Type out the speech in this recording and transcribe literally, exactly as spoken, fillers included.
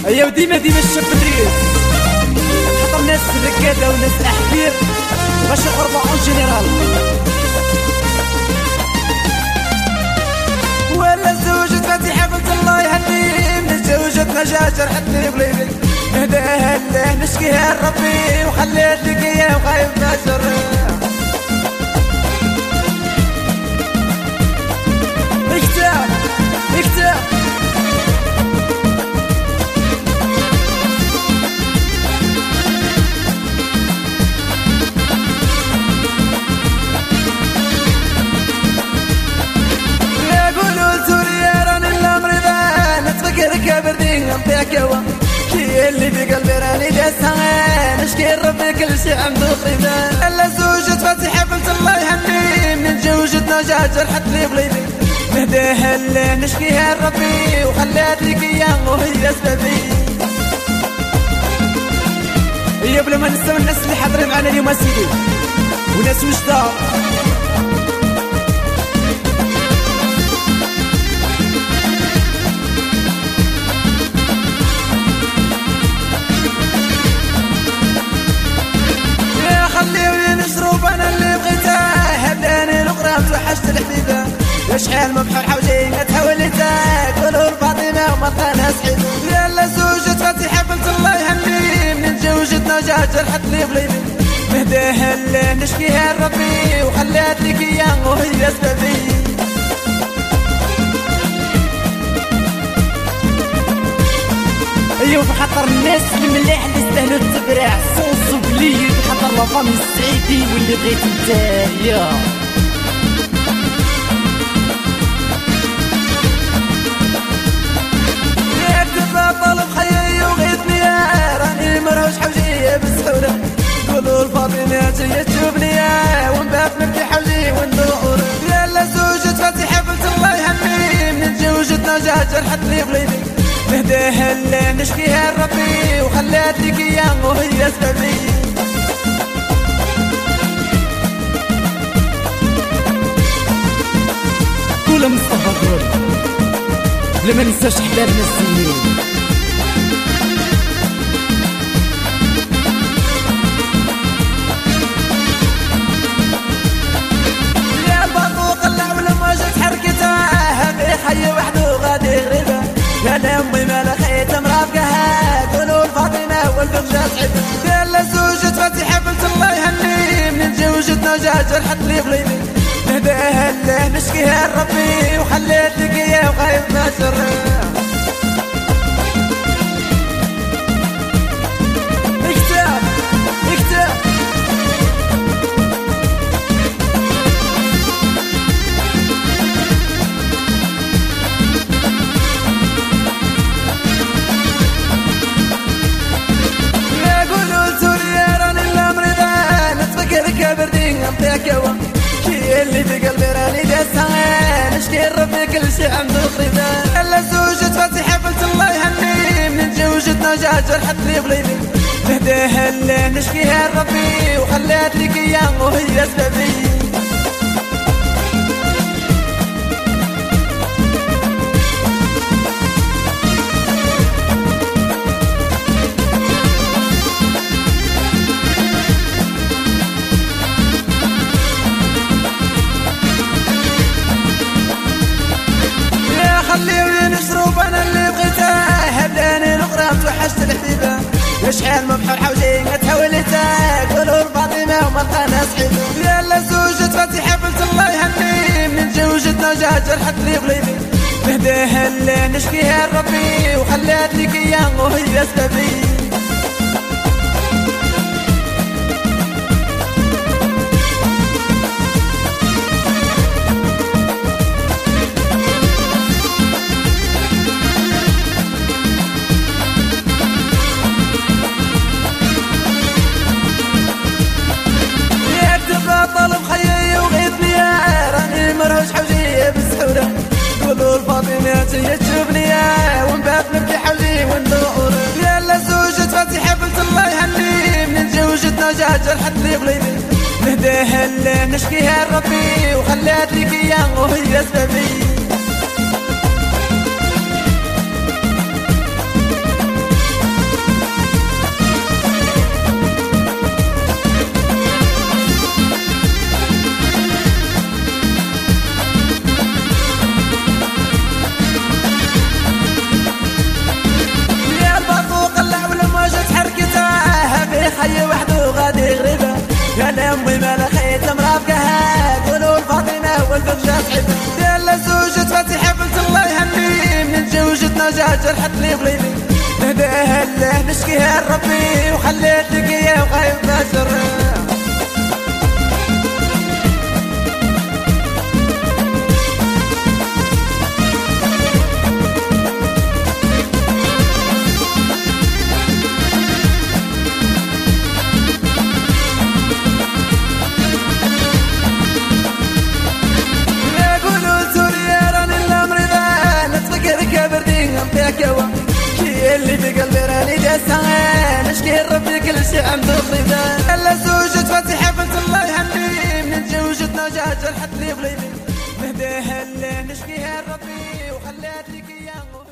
هيا وديما ديما الشاب الريس خاطر ناس الركاده وناس الاحبير باش يقربوا اون جينيرال. ولا زوجة فاتحة بنت الله يهنيه من زوجتنا جاجر حتى بليدي هداها الله نشكيها لربي وخليت لك اياه وخايف ناجر. اكتب اكتب نعطيك هوا كي اللي في قلبي راني داسها نشكي ربي كل شي عنده قيمة. الا زوجة فاتحة بنت الله يهنيه من زوجتنا جاجر حتى لي بليدي نهداها الله نشكيها لربي وخلات لك اياه وهي سببي. هي بلا ما ننساو الناس اللي حاضرين معنا اليوم سيدي وناس وجدة توحشت الحبيبة يا شحال ما بحال حوجين تحولتها قولوا لفاطمة وما لقاناها سعيدة. يلا زوجة فاتحة بنت الله يهنيه من زوجتنا جاجر حتى لي بليدي نهداها الله نشكيها لربي وخلات لك اياه وهي سببي. ايوا بخاطر الناس المليح اللي يستاهلوا التبرع صوصو بليد بخاطر لا فامي السعيدي واللي بغيت نتايا. طالب خيي وغيثني راني مرهوش حوجي بالسهولة قولوا لفاطمة جاية تشوفني ومن بعد نبكي حوجي وندور. يلا زوجة فاتحة بنت الله يهنيه من زوجتنا جاجر حتى لي بليدي نهداها الله نشكيها لربي وخلات لك اياه وهي سببي. قول مصطفى قول بلا ما ننساش حبابنا السنين. يا الباطو قلع ولا ما جات حركتها هبي حي وحده غادي غريبة يا امي ما لقيت مرافقها قولوا لفاطمة والفرجة صعيبة. يلا زوجة فاتحة بنت الله يهنيه من زوجتنا جاجر حتى لي بليدي نهداها الله نشكيها لربي وخليت لك اياه وخايف ناجر. اكتب اكتب يا قولوا لسوريا راني الامر ذا نتفكر كبردين نعطيك هوا اللي في قلبي راني داسها نشكي ربي كل شي عنده قريبة. الا زوجة فاتحة بنت الله يهنيه من زوجتنا جاجر حتى لي بليدي نهداها الله نشكيها لربي وخلات لك اياه وهي سببي. خليوني نشرب انا اللي بغيتها هبلاني الاخرى توحشت الحبيبة يا شحال ما بحال حوجين تحولتها قولوا لفاطمة وما لقاناها سعيدة. يلا زوجة فاتحة بنت الله يهنيه من زوجتنا جاجر حتى لي بليدي نهداها الله نشكيها لربي وخلات لك اياه وهي سببي. طالب خيي وغيثني راني مرهوش حوجي بالسهولة قولوا لفاطمة جاية تشوفني ومن بعد نبكي حوجي وندور. يلا زوجة فاتحة بنت الله يهنيه من زوجتنا جاجر حتى لي بليدي نهداها الله نشكيها لربي وخلات لك اياه وهي سببي. تسعد ديال زوجة فاتحة بنت الله يهني من زوجتنا جا جرحت لي بليلي نهداها له نشكيها لربي وخليت لك اياه وخايف باشر اللي في قلبي راني جالسة نشكي ربي كل شي عنده رضا الا زوجة فاتحة بنت الله يهني من زوجتنا جا جرحت لي بليلي نهديها له نشكيها لربي وخلات لك اياه